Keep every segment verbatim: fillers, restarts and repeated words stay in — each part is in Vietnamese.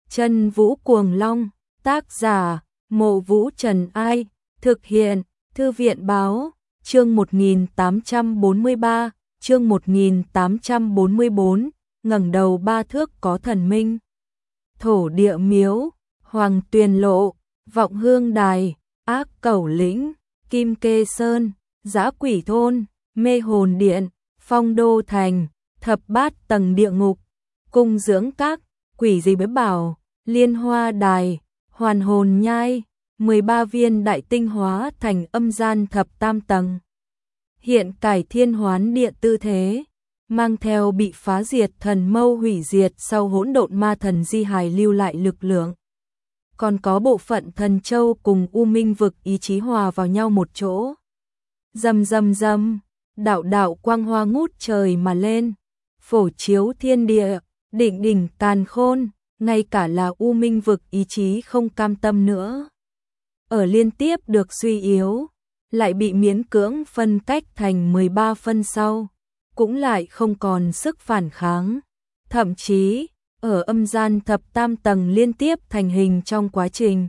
Chân Vũ Cuồng Long, tác giả, Mộ Vũ Trần Ai, thực hiện, Thư viện Báo, chương một nghìn tám trăm bốn mươi ba, chương một nghìn tám trăm bốn mươi bốn, ngẩng đầu ba thước có thần minh. Thổ Địa Miếu, Hoàng Tuyền Lộ, Vọng Hương Đài, Ác Cẩu Lĩnh, Kim Kê Sơn, Dã Quỷ Thôn, Mê Hồn Điện, Phong Đô Thành, Thập Bát Tầng Địa Ngục, Cung Dưỡng Các, Quỷ Dị Bế Bảo, Liên Hoa Đài, Hoàn Hồn Nhai, mười ba viên đại tinh hóa thành âm gian thập tam tầng. Hiện cải thiên hoán địa tư thế, mang theo bị phá diệt thần mâu hủy diệt sau hỗn độn ma thần di hài lưu lại lực lượng. Còn có bộ phận thần châu cùng U Minh vực ý chí hòa vào nhau một chỗ. Rầm rầm rầm, đạo đạo quang hoa ngút trời mà lên, phổ chiếu thiên địa, đỉnh đỉnh càn khôn, ngay cả là U Minh vực ý chí không cam tâm nữa. Ở liên tiếp được suy yếu, lại bị miễn cưỡng phân cách thành mười ba phân sau, cũng lại không còn sức phản kháng. Thậm chí, ở âm gian thập tam tầng liên tiếp thành hình trong quá trình.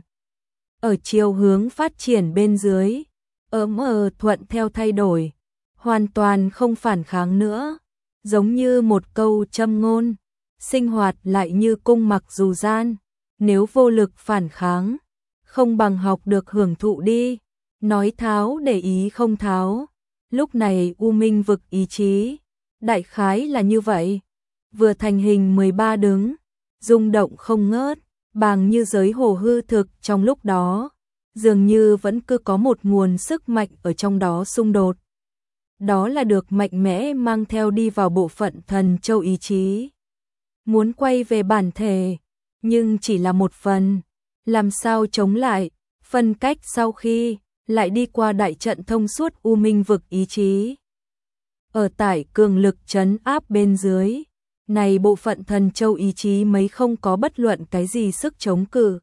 Ở chiều hướng phát triển bên dưới, ấm ờ thuận theo thay đổi, hoàn toàn không phản kháng nữa, giống như một câu châm ngôn, sinh hoạt lại như cung mặc dù gian, nếu vô lực phản kháng, không bằng học được hưởng thụ đi, nói tháo để ý không tháo. Lúc này U Minh vực ý chí, đại khái là như vậy, vừa thành hình mười ba đứng, rung động không ngớt, bàng như giới hồ hư thực trong lúc đó, dường như vẫn cứ có một nguồn sức mạnh ở trong đó xung đột. Đó là được mạnh mẽ mang theo đi vào bộ phận thần châu ý chí. Muốn quay về bản thể, nhưng chỉ là một phần, làm sao chống lại, phân cách sau khi lại đi qua đại trận thông suốt U Minh vực ý chí. Ở tại cường lực trấn áp bên dưới, này bộ phận thần châu ý chí mấy không có bất luận cái gì sức chống cự.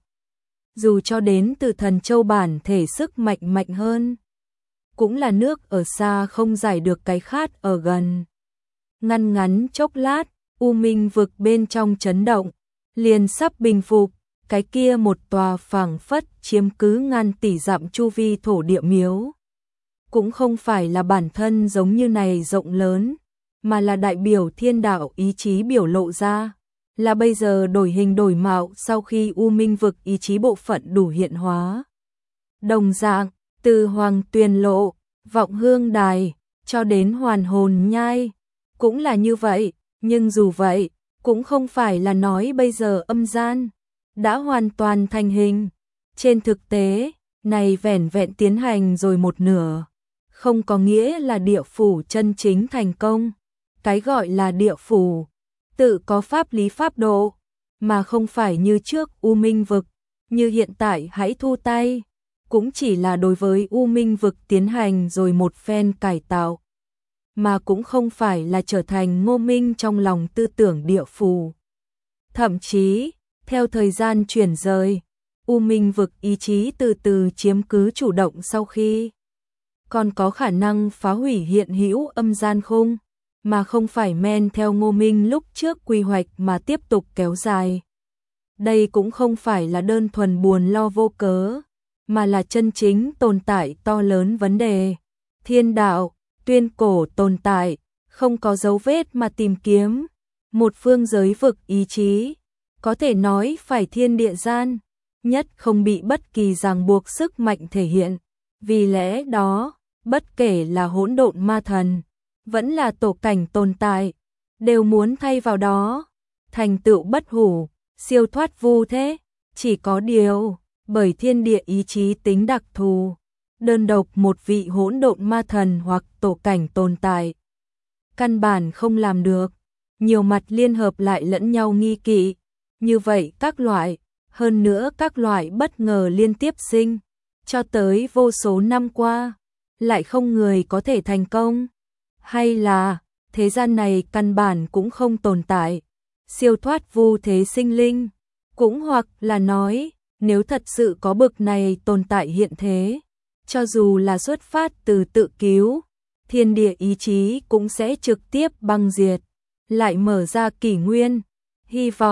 Dù cho đến từ thần châu bản thể sức mạnh mạnh hơn, cũng là nước ở xa không giải được cái khát ở gần. Ngăn ngắn chốc lát, U Minh vực bên trong chấn động, liền sắp bình phục, cái kia một tòa phảng phất chiếm cứ ngàn tỷ dặm chu vi thổ địa miếu. Cũng không phải là bản thân giống như này rộng lớn, mà là đại biểu thiên đạo ý chí biểu lộ ra, là bây giờ đổi hình đổi mạo sau khi U Minh vực ý chí bộ phận đủ hiện hóa. Đồng dạng, từ Hoàng Tuyền Lộ, Vọng Hương Đài, cho đến Hoàn Hồn Nhai, cũng là như vậy, nhưng dù vậy, cũng không phải là nói bây giờ âm gian đã hoàn toàn thành hình. Trên thực tế, này vẻn vẹn tiến hành rồi một nửa, không có nghĩa là địa phủ chân chính thành công. Cái gọi là địa phủ, tự có pháp lý pháp độ, mà không phải như trước U Minh vực, như hiện tại hãy thu tay, cũng chỉ là đối với U Minh vực tiến hành rồi một phen cải tạo, mà cũng không phải là trở thành Ngô Minh trong lòng tư tưởng địa phủ. Thậm chí, theo thời gian chuyển rời, U Minh vực ý chí từ từ chiếm cứ chủ động sau khi còn có khả năng phá hủy hiện hữu âm gian khung, mà không phải men theo Ngô Minh lúc trước quy hoạch mà tiếp tục kéo dài. Đây cũng không phải là đơn thuần buồn lo vô cớ, mà là chân chính tồn tại to lớn vấn đề. Thiên đạo, tuyên cổ tồn tại, không có dấu vết mà tìm kiếm. Một phương giới vực ý chí, có thể nói phải thiên địa gian, nhất không bị bất kỳ ràng buộc sức mạnh thể hiện. Vì lẽ đó, bất kể là hỗn độn ma thần, vẫn là tổ cảnh tồn tại, đều muốn thay vào đó, thành tựu bất hủ, siêu thoát vu thế. Chỉ có điều, bởi thiên địa ý chí tính đặc thù, đơn độc một vị hỗn độn ma thần hoặc tổ cảnh tồn tại, căn bản không làm được, nhiều mặt liên hợp lại lẫn nhau nghi kỵ, như vậy các loại, hơn nữa các loại bất ngờ liên tiếp sinh, cho tới vô số năm qua, lại không người có thể thành công. Hay là, thế gian này căn bản cũng không tồn tại, siêu thoát vu thế sinh linh, cũng hoặc là nói, nếu thật sự có bực này tồn tại hiện thế, cho dù là xuất phát từ tự cứu, thiên địa ý chí cũng sẽ trực tiếp băng diệt, lại mở ra kỷ nguyên, hy vọng,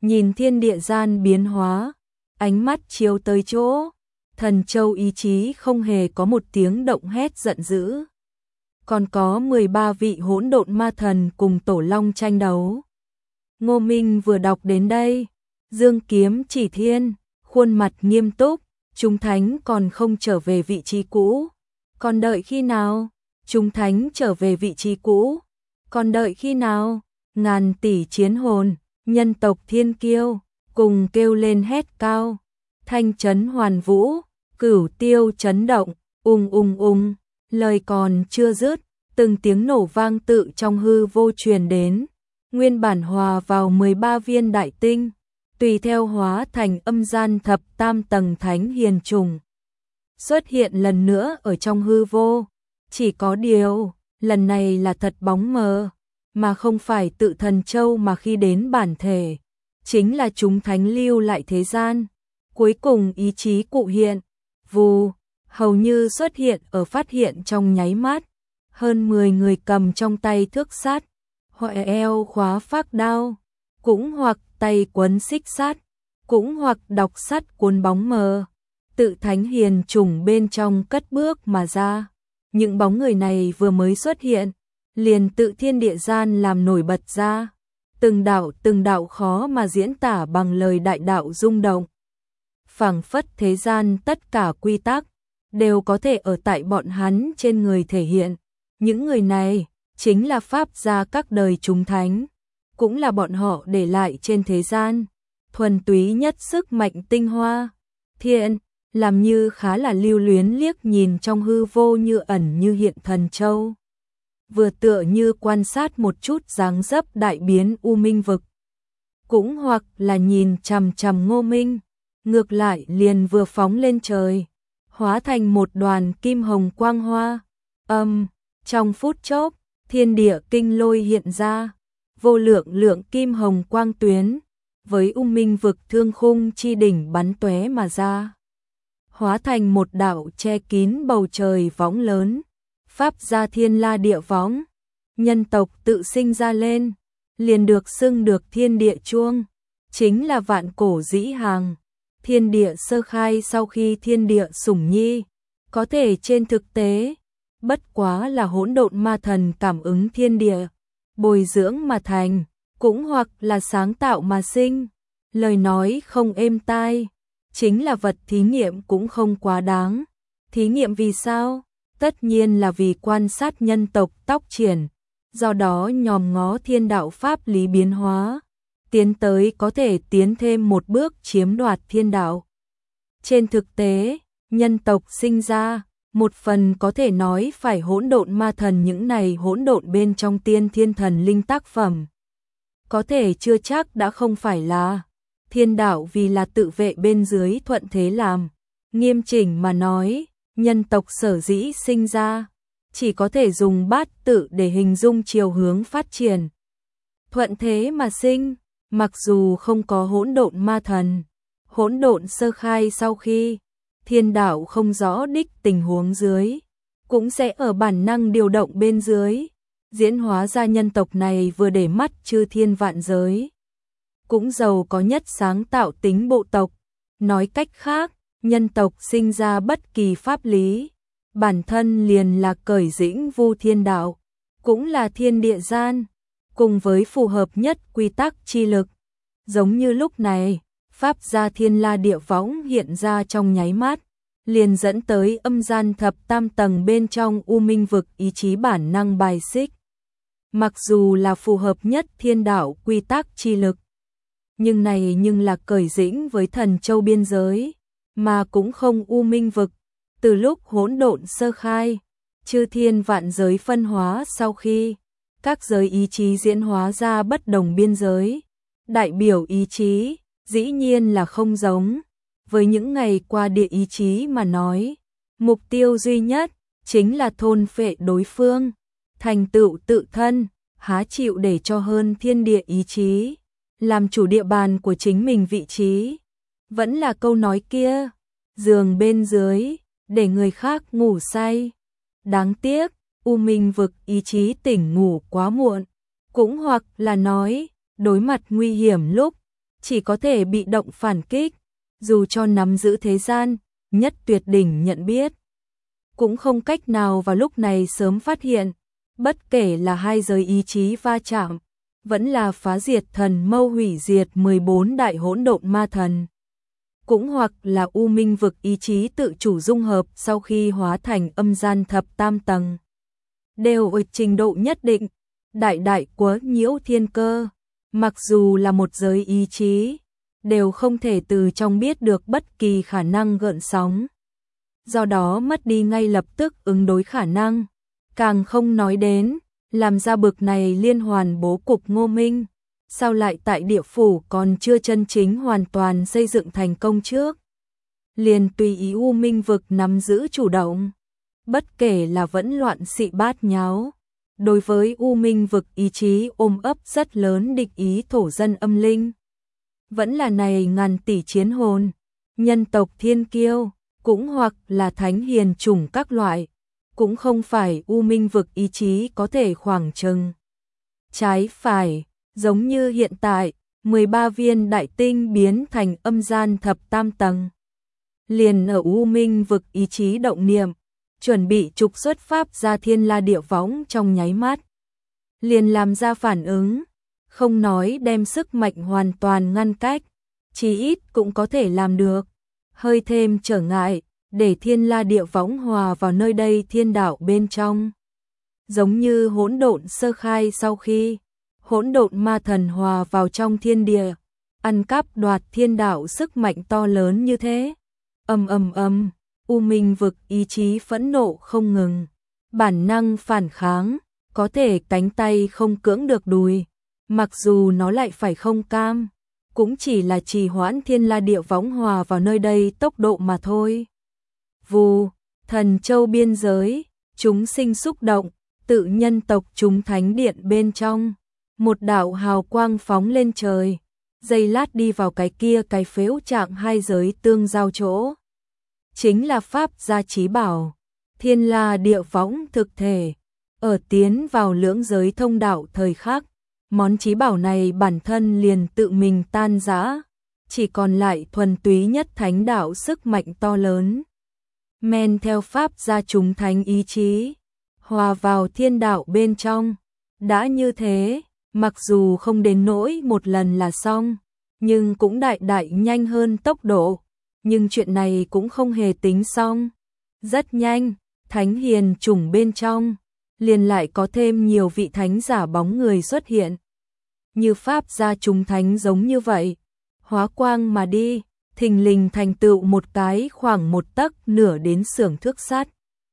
nhìn thiên địa gian biến hóa, ánh mắt chiếu tới chỗ, Thần Châu ý chí không hề có một tiếng động hét giận dữ. Còn có mười ba vị hỗn độn ma thần cùng Tổ Long tranh đấu. Ngô Minh vừa đọc đến đây, dương kiếm chỉ thiên, khuôn mặt nghiêm túc, chúng thánh còn không trở về vị trí cũ. Còn đợi khi nào? Chúng thánh trở về vị trí cũ. Còn đợi khi nào? Ngàn tỷ chiến hồn, nhân tộc thiên kiêu, cùng kêu lên hét cao. Thanh chấn hoàn vũ, cửu tiêu chấn động, ung ung ung, lời còn chưa dứt, từng tiếng nổ vang tự trong hư vô truyền đến, nguyên bản hòa vào mười ba viên đại tinh, tùy theo hóa thành âm gian thập tam tầng thánh hiền trùng. Xuất hiện lần nữa ở trong hư vô, chỉ có điều, lần này là thật bóng mờ, mà không phải tự Thần Châu mà khi đến bản thể, chính là chúng thánh lưu lại thế gian. Cuối cùng ý chí cụ hiện, vù, hầu như xuất hiện ở phát hiện trong nháy mắt, hơn mười người cầm trong tay thước sắt, hoặc eo khóa phác đao, cũng hoặc tay quấn xích sắt, cũng hoặc đọc sắt cuốn bóng mờ, tự thánh hiền trùng bên trong cất bước mà ra. Những bóng người này vừa mới xuất hiện, liền tự thiên địa gian làm nổi bật ra, từng đạo từng đạo khó mà diễn tả bằng lời đại đạo rung động. Phảng phất thế gian tất cả quy tắc đều có thể ở tại bọn hắn trên người thể hiện. Những người này chính là pháp gia các đời chúng thánh, cũng là bọn họ để lại trên thế gian thuần túy nhất sức mạnh tinh hoa. Thiện, làm như khá là lưu luyến liếc nhìn trong hư vô như ẩn như hiện Thần Châu. Vừa tựa như quan sát một chút dáng dấp đại biến u minh vực. Cũng hoặc là nhìn chằm chằm Ngô Minh, ngược lại liền vừa phóng lên trời, hóa thành một đoàn kim hồng quang hoa. Âm, trong phút chốc, thiên địa kinh lôi hiện ra, vô lượng lượng kim hồng quang tuyến, với u minh vực thương khung chi đỉnh bắn tóe mà ra. Hóa thành một đạo che kín bầu trời võng lớn, pháp gia thiên la địa võng, nhân tộc tự sinh ra lên, liền được xưng được thiên địa chuông, chính là vạn cổ dĩ hàng. Thiên địa sơ khai sau khi thiên địa sủng nhi, có thể trên thực tế, bất quá là hỗn độn ma thần cảm ứng thiên địa, bồi dưỡng mà thành, cũng hoặc là sáng tạo mà sinh. Lời nói không êm tai, chính là vật thí nghiệm cũng không quá đáng. Thí nghiệm vì sao? Tất nhiên là vì quan sát nhân tộc tóc triển, do đó nhòm ngó thiên đạo pháp lý biến hóa, tiến tới có thể tiến thêm một bước chiếm đoạt thiên đạo. Trên thực tế, nhân tộc sinh ra, một phần có thể nói phải hỗn độn ma thần những này hỗn độn bên trong tiên thiên thần linh tác phẩm. Có thể chưa chắc đã không phải là thiên đạo vì là tự vệ bên dưới thuận thế làm. Nghiêm chỉnh mà nói, nhân tộc sở dĩ sinh ra, chỉ có thể dùng bát tự để hình dung chiều hướng phát triển. Thuận thế mà sinh, mặc dù không có hỗn độn ma thần, hỗn độn sơ khai sau khi thiên đạo không rõ đích tình huống dưới, cũng sẽ ở bản năng điều động bên dưới, diễn hóa ra nhân tộc này vừa để mắt chư thiên vạn giới. Cũng giàu có nhất sáng tạo tính bộ tộc, nói cách khác, nhân tộc sinh ra bất kỳ pháp lý, bản thân liền là cởi dĩnh vu thiên đạo, cũng là thiên địa gian, cùng với phù hợp nhất quy tắc chi lực. Giống như lúc này, pháp gia thiên la địa võng hiện ra trong nháy mắt, liền dẫn tới âm gian thập tam tầng bên trong u minh vực ý chí bản năng bài xích. Mặc dù là phù hợp nhất thiên đạo quy tắc chi lực, nhưng này nhưng là cởi dĩnh với Thần Châu biên giới, mà cũng không u minh vực. Từ lúc hỗn độn sơ khai, chư thiên vạn giới phân hóa sau khi các giới ý chí diễn hóa ra bất đồng biên giới, đại biểu ý chí dĩ nhiên là không giống. Với những ngày qua địa ý chí mà nói, mục tiêu duy nhất chính là thôn phệ đối phương, thành tựu tự thân, há chịu để cho hơn thiên địa ý chí làm chủ địa bàn của chính mình vị trí. Vẫn là câu nói kia, giường bên dưới để người khác ngủ say. Đáng tiếc, u minh vực ý chí tỉnh ngủ quá muộn, cũng hoặc là nói, đối mặt nguy hiểm lúc chỉ có thể bị động phản kích, dù cho nắm giữ thế gian, nhất tuyệt đỉnh nhận biết. Cũng không cách nào vào lúc này sớm phát hiện, bất kể là hai giới ý chí va chạm, vẫn là phá diệt thần mâu hủy diệt mười bốn đại hỗn độn ma thần. Cũng hoặc là u minh vực ý chí tự chủ dung hợp sau khi hóa thành âm gian thập tam tầng. Đều ở trình độ nhất định, đại đại quấy nhiễu thiên cơ, mặc dù là một giới ý chí, đều không thể từ trong biết được bất kỳ khả năng gợn sóng. Do đó mất đi ngay lập tức ứng đối khả năng, càng không nói đến, làm ra bực này liên hoàn bố cục Ngô Minh, sao lại tại địa phủ còn chưa chân chính hoàn toàn xây dựng thành công trước. Liền tùy ý u minh vực nắm giữ chủ động, bất kể là vẫn loạn xị bát nháo. Đối với u minh vực ý chí ôm ấp rất lớn địch ý thổ dân âm linh. Vẫn là này ngàn tỷ chiến hồn, nhân tộc thiên kiêu, cũng hoặc là thánh hiền chủng các loại, cũng không phải u minh vực ý chí có thể khoảng chừng. Trái phải, giống như hiện tại, mười ba viên đại tinh biến thành âm gian thập tam tầng. Liền ở u minh vực ý chí động niệm, chuẩn bị trục xuất pháp ra thiên la địa võng trong nháy mắt. Liền làm ra phản ứng, không nói đem sức mạnh hoàn toàn ngăn cách, chí ít cũng có thể làm được. Hơi thêm trở ngại, để thiên la địa võng hòa vào nơi đây thiên đạo bên trong. Giống như hỗn độn sơ khai sau khi hỗn độn ma thần hòa vào trong thiên địa, ăn cắp đoạt thiên đạo sức mạnh to lớn như thế. Ầm ầm ầm, u minh vực ý chí phẫn nộ không ngừng, bản năng phản kháng, có thể cánh tay không cưỡng được đùi, mặc dù nó lại phải không cam, cũng chỉ là trì hoãn thiên la địa võng hòa vào nơi đây tốc độ mà thôi. Vù, thần châu biên giới, chúng sinh xúc động, tự nhân tộc chúng thánh điện bên trong, một đạo hào quang phóng lên trời, giây lát đi vào cái kia cái phếu trạng hai giới tương giao chỗ. Chính là pháp gia chí bảo, thiên la địa võng thực thể, ở tiến vào lưỡng giới thông đạo thời khắc, món chí bảo này bản thân liền tự mình tan rã, chỉ còn lại thuần túy nhất thánh đạo sức mạnh to lớn. Men theo pháp gia chúng thánh ý chí, hòa vào thiên đạo bên trong. Đã như thế, mặc dù không đến nỗi một lần là xong, nhưng cũng đại đại nhanh hơn tốc độ. Nhưng chuyện này cũng không hề tính xong. Rất nhanh, thánh hiền chủng bên trong, liền lại có thêm nhiều vị thánh giả bóng người xuất hiện. Như pháp gia chúng thánh giống như vậy, hóa quang mà đi, thình lình thành tựu một cái khoảng một tấc nửa đến xưởng thước sắt.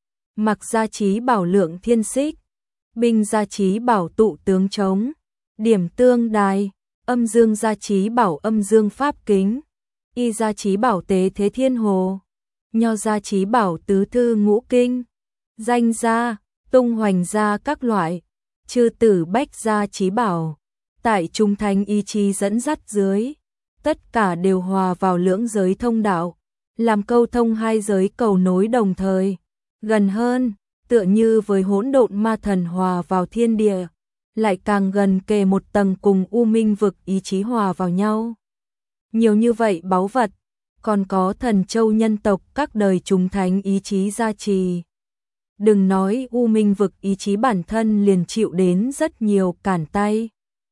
Mặc gia chí bảo lượng thiên xích, binh gia chí bảo tụ tướng chống, điểm tương đài, âm dương gia chí bảo âm dương pháp kính, y gia chí bảo tế thế thiên hồ, nho gia chí bảo tứ thư ngũ kinh, danh gia, tung hoành gia các loại, chư tử bách gia chí bảo, tại trung thánh ý chí dẫn dắt dưới, tất cả đều hòa vào lưỡng giới thông đạo, làm câu thông hai giới cầu nối đồng thời, gần hơn, tựa như với hỗn độn ma thần hòa vào thiên địa, lại càng gần kề một tầng cùng u minh vực ý chí hòa vào nhau. Nhiều như vậy báu vật, còn có thần châu nhân tộc các đời chúng thánh ý chí gia trì. Đừng nói u minh vực ý chí bản thân liền chịu đến rất nhiều cản tay.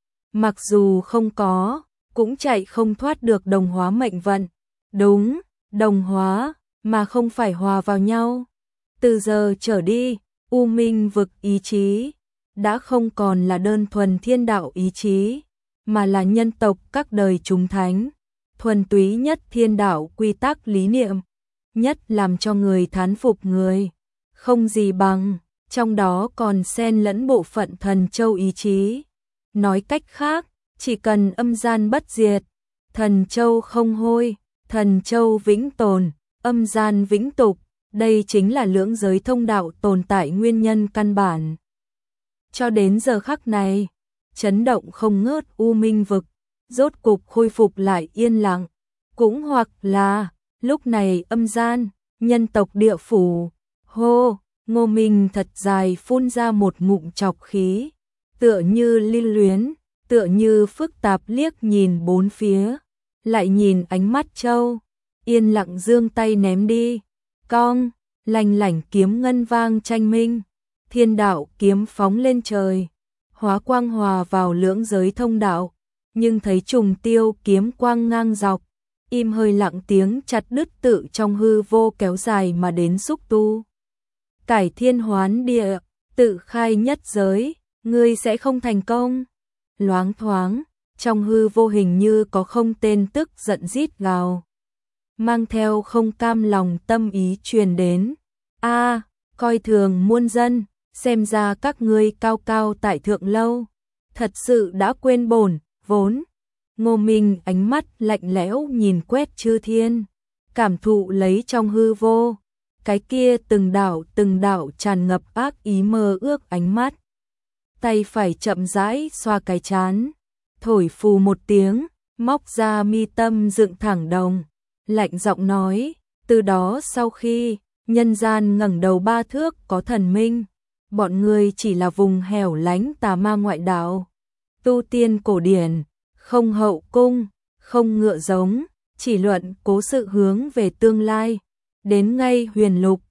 Mặc dù không có, cũng chạy không thoát được đồng hóa mệnh vận. Đúng, đồng hóa, mà không phải hòa vào nhau. Từ giờ trở đi, u minh vực ý chí đã không còn là đơn thuần thiên đạo ý chí, mà là nhân tộc các đời chúng thánh, thuần túy nhất thiên đạo quy tắc lý niệm, nhất làm cho người thán phục người, không gì bằng, trong đó còn xen lẫn bộ phận thần châu ý chí. Nói cách khác, chỉ cần âm gian bất diệt, thần châu không hôi, thần châu vĩnh tồn, âm gian vĩnh tục, đây chính là lưỡng giới thông đạo tồn tại nguyên nhân căn bản. Cho đến giờ khắc này, chấn động không ngớt u minh vực, rốt cục khôi phục lại yên lặng, cũng hoặc là, lúc này âm gian, nhân tộc địa phủ, hô, Ngô Minh thật dài phun ra một ngụm trọc khí, tựa như lưu luyến, tựa như phức tạp liếc nhìn bốn phía, lại nhìn ánh mắt Châu, yên lặng giương tay ném đi. Cong, lành lảnh kiếm ngân vang tranh minh, thiên đạo kiếm phóng lên trời, hóa quang hòa vào lưỡng giới thông đạo, nhưng thấy trùng tiêu kiếm quang ngang dọc, im hơi lặng tiếng chặt đứt tự trong hư vô kéo dài mà đến xúc tu. Cải thiên hoán địa, tự khai nhất giới, ngươi sẽ không thành công. Loáng thoáng, trong hư vô hình như có không tên tức giận rít gào, mang theo không cam lòng tâm ý truyền đến. A, coi thường muôn dân, xem ra các ngươi cao cao tại thượng lâu, thật sự đã quên bổn vốn. Ngô Minh ánh mắt lạnh lẽo nhìn quét chư thiên, cảm thụ lấy trong hư vô, cái kia từng đạo từng đạo tràn ngập ác ý mơ ước ánh mắt. Tay phải chậm rãi xoa cái trán, thổi phù một tiếng, móc ra mi tâm dựng thẳng đồng, lạnh giọng nói, từ đó sau khi nhân gian ngẩng đầu ba thước có thần minh, bọn ngươi chỉ là vùng hẻo lánh tà ma ngoại đạo, tu tiên cổ điển, không hậu cung, không ngựa giống, chỉ luận cố sự hướng về tương lai, đến ngay huyền lục,